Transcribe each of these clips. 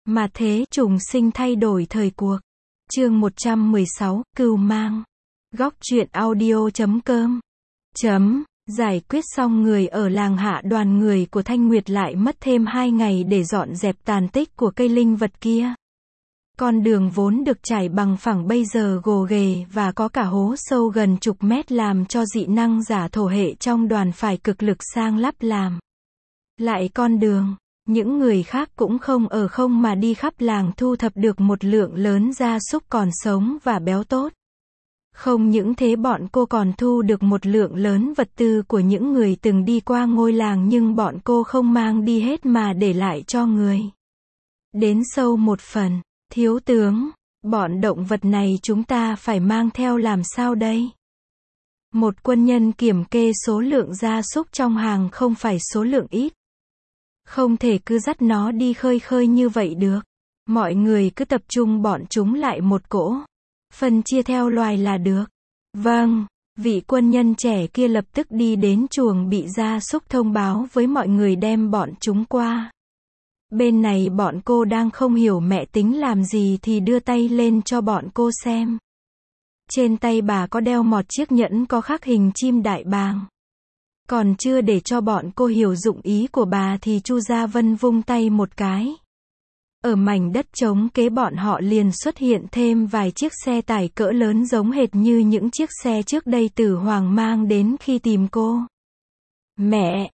Mà thế trùng sinh thay đổi thời cuộc. Chương 116, Cừu Mang. Góc truyện audio.com. Giải quyết xong người ở làng Hạ, đoàn người của Thanh Nguyệt lại mất thêm 2 ngày để dọn dẹp tàn tích của cây linh vật kia. Con đường vốn được trải bằng phẳng bây giờ gồ ghề và có cả hố sâu gần chục mét, làm cho dị năng giả thổ hệ trong đoàn phải cực lực sang lắp làm lại con đường. Những người khác cũng không ở không mà đi khắp làng thu thập được một lượng lớn gia súc còn sống và béo tốt. Không những thế, bọn cô còn thu được một lượng lớn vật tư của những người từng đi qua ngôi làng, nhưng bọn cô không mang đi hết mà để lại cho người đến sâu một phần. Thiếu tướng, bọn động vật này chúng ta phải mang theo làm sao đây? Một quân nhân kiểm kê số lượng gia súc trong hàng không phải số lượng ít. Không thể cứ dắt nó đi khơi khơi như vậy được. Mọi người cứ tập trung bọn chúng lại một cỗ. Phân chia theo loài là được. Vâng, vị quân nhân trẻ kia lập tức đi đến chuồng bị gia súc thông báo với mọi người đem bọn chúng qua. Bên này bọn cô đang không hiểu mẹ tính làm gì thì đưa tay lên cho bọn cô xem. Trên tay bà có đeo một chiếc nhẫn có khắc hình chim đại bàng. Còn chưa để cho bọn cô hiểu dụng ý của bà thì Chu Gia Vân vung tay một cái. Ở mảnh đất trống kế bọn họ liền xuất hiện thêm vài chiếc xe tải cỡ lớn giống hệt như những chiếc xe trước đây Tử Hoàng mang đến khi tìm cô. Mẹ,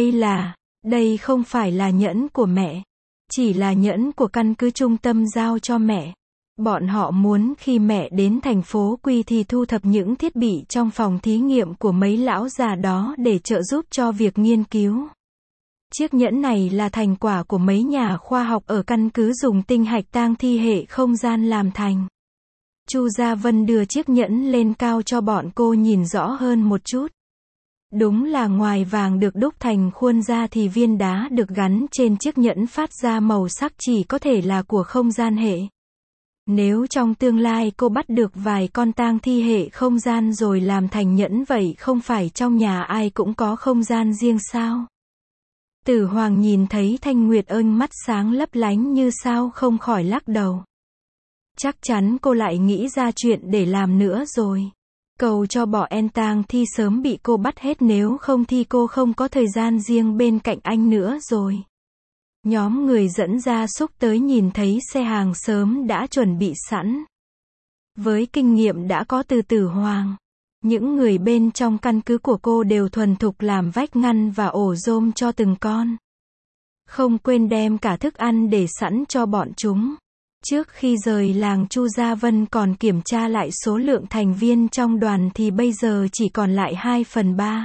đây không phải là nhẫn của mẹ. Chỉ là nhẫn của căn cứ trung tâm giao cho mẹ. Bọn họ muốn khi mẹ đến thành phố Quy thì thu thập những thiết bị trong phòng thí nghiệm của mấy lão già đó để trợ giúp cho việc nghiên cứu. Chiếc nhẫn này là thành quả của mấy nhà khoa học ở căn cứ dùng tinh hạch tang thi hệ không gian làm thành. Chu Gia Vân đưa chiếc nhẫn lên cao cho bọn cô nhìn rõ hơn một chút. Đúng là ngoài vàng được đúc thành khuôn ra thì viên đá được gắn trên chiếc nhẫn phát ra màu sắc chỉ có thể là của không gian hệ. Nếu trong tương lai cô bắt được vài con tang thi hệ không gian rồi làm thành nhẫn, vậy không phải trong nhà ai cũng có không gian riêng sao? Tử Hoàng nhìn thấy Thanh Nguyệt ơn mắt sáng lấp lánh như sao không khỏi lắc đầu. Chắc chắn cô lại nghĩ ra chuyện để làm nữa rồi. Cầu cho bỏ en tang thi sớm bị cô bắt hết, nếu không thì cô không có thời gian riêng bên cạnh anh nữa rồi. Nhóm người dẫn gia súc tới nhìn thấy xe hàng sớm đã chuẩn bị sẵn. Với kinh nghiệm đã có từ Tử Hoàng, những người bên trong căn cứ của cô đều thuần thục làm vách ngăn và ổ rôm cho từng con. Không quên đem cả thức ăn để sẵn cho bọn chúng. Trước khi rời làng, Chu Gia Vân còn kiểm tra lại số lượng thành viên trong đoàn thì bây giờ chỉ còn lại 2/3.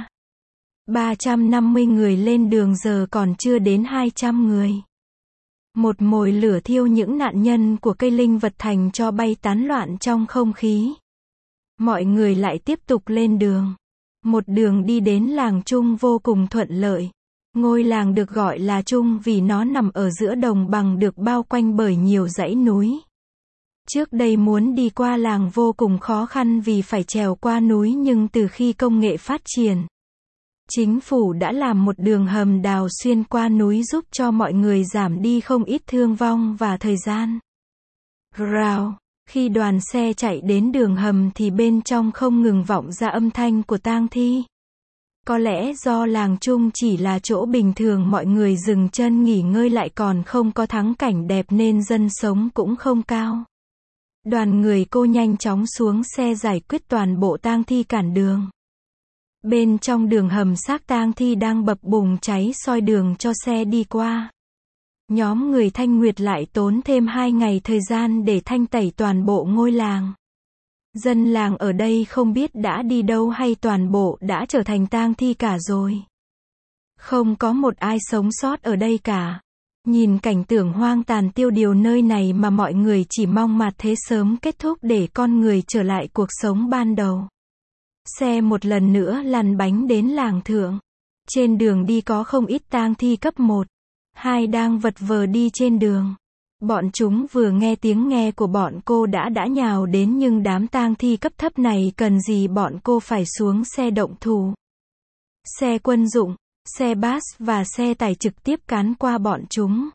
350 người lên đường giờ còn chưa đến 200 người. Một mồi lửa thiêu những nạn nhân của cây linh vật thành cho bay tán loạn trong không khí. Mọi người lại tiếp tục lên đường. Một đường đi đến làng Trung vô cùng thuận lợi. Ngôi làng được gọi là Trung vì nó nằm ở giữa đồng bằng được bao quanh bởi nhiều dãy núi. Trước đây muốn đi qua làng vô cùng khó khăn vì phải trèo qua núi, nhưng từ khi công nghệ phát triển, chính phủ đã làm một đường hầm đào xuyên qua núi giúp cho mọi người giảm đi không ít thương vong và thời gian. Rào, khi đoàn xe chạy đến đường hầm thì bên trong không ngừng vọng ra âm thanh của tang thi. Có lẽ do làng Trung chỉ là chỗ bình thường mọi người dừng chân nghỉ ngơi, lại còn không có thắng cảnh đẹp nên dân sống cũng không cao. Đoàn người cô nhanh chóng xuống xe giải quyết toàn bộ tang thi cản đường. Bên trong đường hầm xác tang thi đang bập bùng cháy soi đường cho xe đi qua. Nhóm người Thanh Nguyệt lại tốn thêm 2 ngày thời gian để thanh tẩy toàn bộ ngôi làng. Dân làng ở đây không biết đã đi đâu hay toàn bộ đã trở thành tang thi cả rồi. Không có một ai sống sót ở đây cả. Nhìn cảnh tượng hoang tàn tiêu điều nơi này mà mọi người chỉ mong mặt thế sớm kết thúc để con người trở lại cuộc sống ban đầu. Xe một lần nữa lăn bánh đến làng thượng. Trên đường đi có không ít tang thi cấp 1, 2 đang vật vờ đi trên đường. Bọn chúng vừa nghe tiếng nghe của bọn cô đã nhào đến, nhưng đám tang thi cấp thấp này cần gì bọn cô phải xuống xe động thủ. Xe quân dụng, xe bus và xe tải trực tiếp cán qua bọn chúng.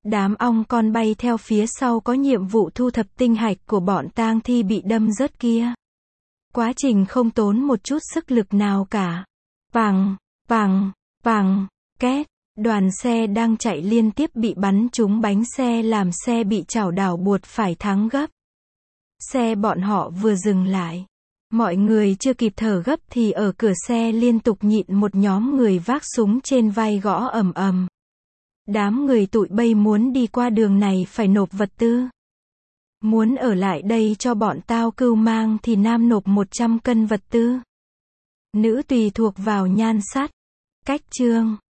Đám ong con bay theo phía sau có nhiệm vụ thu thập tinh hạch của bọn tang thi bị đâm rớt kia. Quá trình không tốn một chút sức lực nào cả. Vàng, vàng, vàng, két. Đoàn xe đang chạy liên tiếp bị bắn trúng bánh xe làm xe bị chảo đảo buột phải thắng gấp. Xe bọn họ vừa dừng lại. Mọi người chưa kịp thở gấp thì ở cửa xe liên tục nhịn một nhóm người vác súng trên vai gõ ầm ầm. Đám người tụi bay muốn đi qua đường này phải nộp vật tư. Muốn ở lại đây cho bọn tao cưu mang thì nam nộp 100 cân vật tư. Nữ tùy thuộc vào nhan sắc. Cách chương